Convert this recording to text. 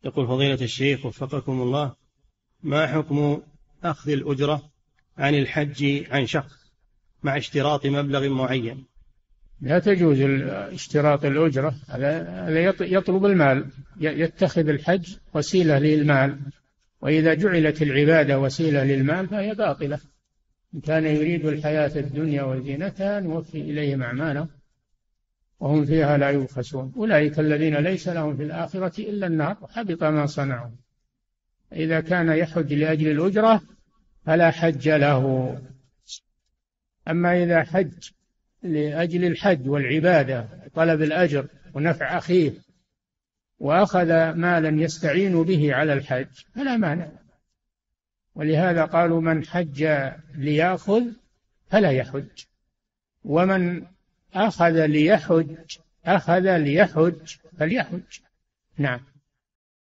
يقول فضيلة الشيخ وفقكم الله، ما حكم أخذ الأجرة عن الحج عن شخص مع اشتراط مبلغ معين؟ لا تجوز اشتراط الأجرة، هذا يطلب المال، يتخذ الحج وسيلة للمال، وإذا جعلت العبادة وسيلة للمال فهي باطلة. إن كان يريد الحياة الدنيا وزينتها نوفي إليهم أعمالهم وهم فيها لا يبخسون، أولئك الذين ليس لهم في الآخرة إلا النار وحبط ما صنعوا. إذا كان يحج لأجل الأجرة فلا حج له. أما إذا حج لأجل الحج والعبادة طلب الأجر ونفع أخيه وأخذ مالا يستعين به على الحج فلا مانع. ولهذا قالوا من حج ليأخذ فلا يحج، ومن أخذ ليحج فليحج. نعم.